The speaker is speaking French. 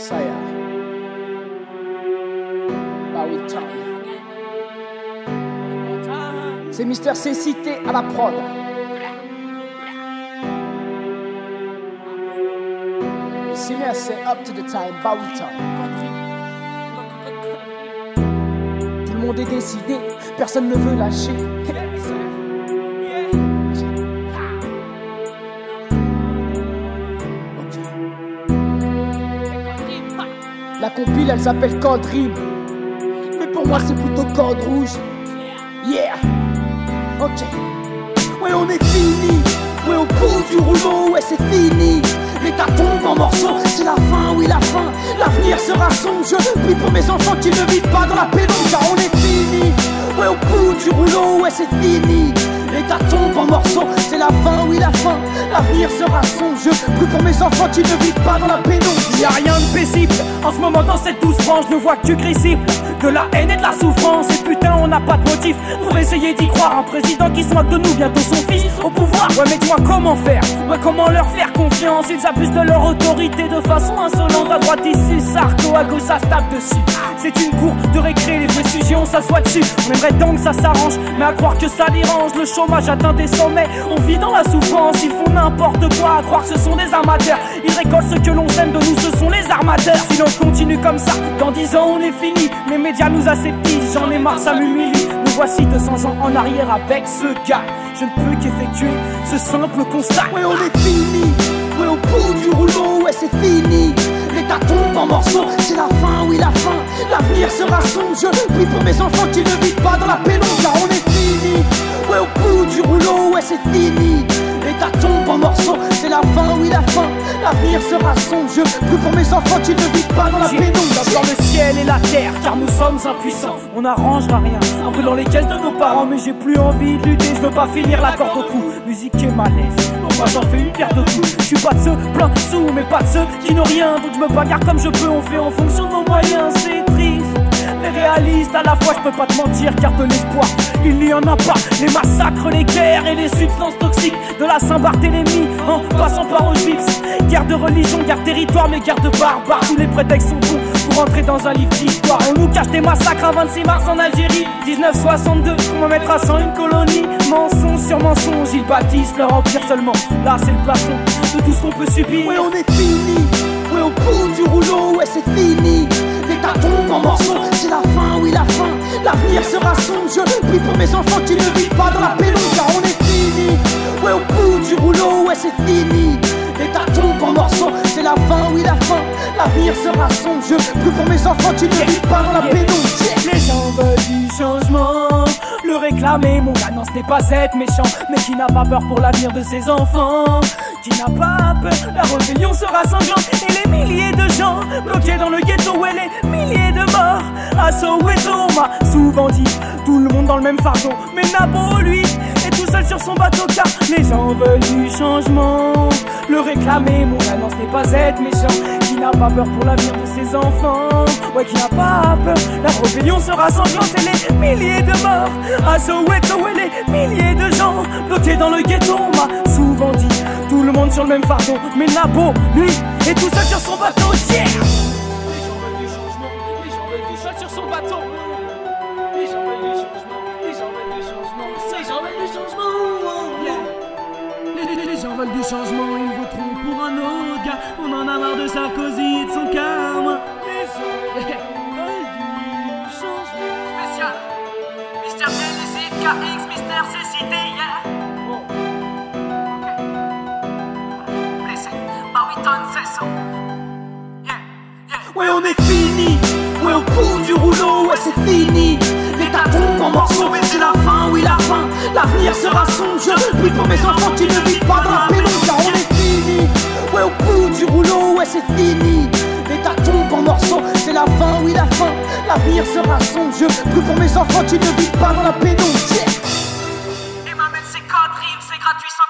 Saya. Bah oui, tiens. C'est Mister Cécité à la prod. Ici, c'est up to the time, bah oui, tiens. Tout le monde est décidé, personne ne veut lâcher. La compile elle s'appelle Code Dream, mais pour moi c'est plutôt Code Rouge. Yeah, ok. Ouais on est fini, ouais au bout du rouleau, ouais c'est fini. L'état tombe en morceaux, c'est la fin, oui la fin. L'avenir sera sombre, je prie pour mes enfants qu'ils ne vivent pas dans la pénombre. Car on est fini, ouais au bout du rouleau, ouais c'est fini. L'état tombe en morceaux, c'est la fin, oui la fin. L'avenir sera sombre, je prie pour mes enfants qu'ils ne vivent pas dans la pénombre. Y'a rien de paisible, en ce moment dans cette douce frange, je ne vois que du gris cible, de la haine et de la souffrance. Et putain on n'a pas de motif pour essayer d'y croire. Un président qui se moque de nous, bientôt son fils au pouvoir. Ouais mais dis-moi comment faire, ouais comment leur faire confiance. Ils abusent de leur autorité de façon insolente. À droite ici Sarko, à gauche ça se tape dessus. C'est une cour de récré, les vrais sujets on s'assoit dessus. On aimerait tant que ça s'arrange, mais à croire que ça dérange. Le chômage atteint des sommets, on vit dans la souffrance. Ils font n'importe quoi, à croire que ce sont des amateurs. Ils récoltent ce que l'on sème de nous, ce sont les armateurs. Si l'on continue comme ça, dans 10 ans on est fini. Les médias nous aseptisent, j'en ai marre, ça m'humilie. Nous voici 200 ans en arrière avec ce gars. Je ne peux qu'effectuer ce simple constat. Ouais on est fini, ouais au bout du rouleau, ouais c'est fini. L'état tombe en morceaux, c'est la fin, oui la fin. L'avenir sera sombre, je prie pour mes enfants qu'ils ne vivent pas dans la pénombre. Car on est fini, ouais au bout du rouleau, ouais c'est fini. L'état tombe en morceaux, c'est la fin, oui la fin. L'avenir sera sombre, je prie pour mes enfants qu'ils ne vivent pas dans la pénombre. Dans le ciel et la terre, car nous sommes impuissants. On n'arrangera rien, un peu dans les caisses de nos parents. Mais j'ai plus envie de lutter, je veux pas finir la corde au cou. Musique et malaise, moi j'en fais une paire de coups. Je suis pas de ceux plein de sous, mais pas de ceux qui n'ont rien. Donc je me bagarre comme je peux, on fait en fonction de nos moyens. C'est triste, mais réaliste à la fois, je peux pas te mentir car de l'espoir il n'y en a pas. Les massacres, les guerres et les substances toxiques, de la Saint-Barthélemy en passant par Auschwitz. Guerre de religion, guerre de territoire, mais guerre de barbares. Tous les prétextes sont bons pour entrer dans un livre d'histoire. On nous cache des massacres à 26 mars en Algérie 1962, on va mettre à 100 une colonie. Mensonge sur mensonge, ils bâtissent leur empire seulement. Là c'est le plafond de tout ce qu'on peut subir. Ouais on est fini, ouais au bout du rouleau, ouais c'est fini. L'état tombe en morceaux, c'est la fin, oui la fin. L'avenir sera sombre, je prie pour mes enfants qu'ils ne vivent pas dans la pénombre. Car on est fini, ouais au bout du rouleau, ouais c'est fini. L'état tombe en morceaux, c'est la fin, oui la fin. L'avenir sera sombre, je prie pour mes enfants qu'ils ne vivent pas dans la pénombre. Les gens veulent du changement, le réclamer, mon gars, non ce n'est pas être méchant, mais qui n'a pas peur pour l'avenir de ses enfants, qui n'a pas peur, la rébellion sera sanglante. Et les milliers de gens bloqués dans le ghetto, et les milliers de morts à Soweto. On m'a souvent dit, tout le monde dans le même fardeau, mais Nabo lui est tout seul sur son bateau. Car les gens veulent du changement, le réclamer, mon gars, non ce n'est pas être méchant, qui n'a pas peur pour l'avenir de ses enfants, ouais qui n'a pas peur, la rébellion sera sanglante. Et les milliers de morts à Soweto, et les milliers de gens bloqués dans le ghetto. On m'a souvent dit, tout le monde sur le même fardeau, mais Nabo, lui, est tout seul sur son bateau. Yeah. Les gens veulent du changement, les gens veulent tout seul sur son bateau. Les gens veulent du changement, les gens veulent du changement, les gens veulent du changement. Yeah. Les gens veulent du changement, ils voteront pour un autre gars. On en a marre de Sarkozy et de son karma. Les gens veulent du changement. Spécial Mister Genesis, KX, Mister Cécité, yeah. Ouais on est fini, ouais au bout du rouleau, ouais c'est fini. L'état tombe en morceaux, mais c'est la fin, oui la fin. L'avenir sera sombre, je prie pour mes enfants qu'ils ne vivent pas dans la pénombre. Car on est fini, ouais au bout du rouleau, ouais c'est fini. L'état tombe en morceaux, c'est la fin, oui la fin. L'avenir sera sombre, je prie pour mes enfants qu'ils ne vivent pas dans la pénombre. Et ma mère c'est Code Dream, c'est gratuit.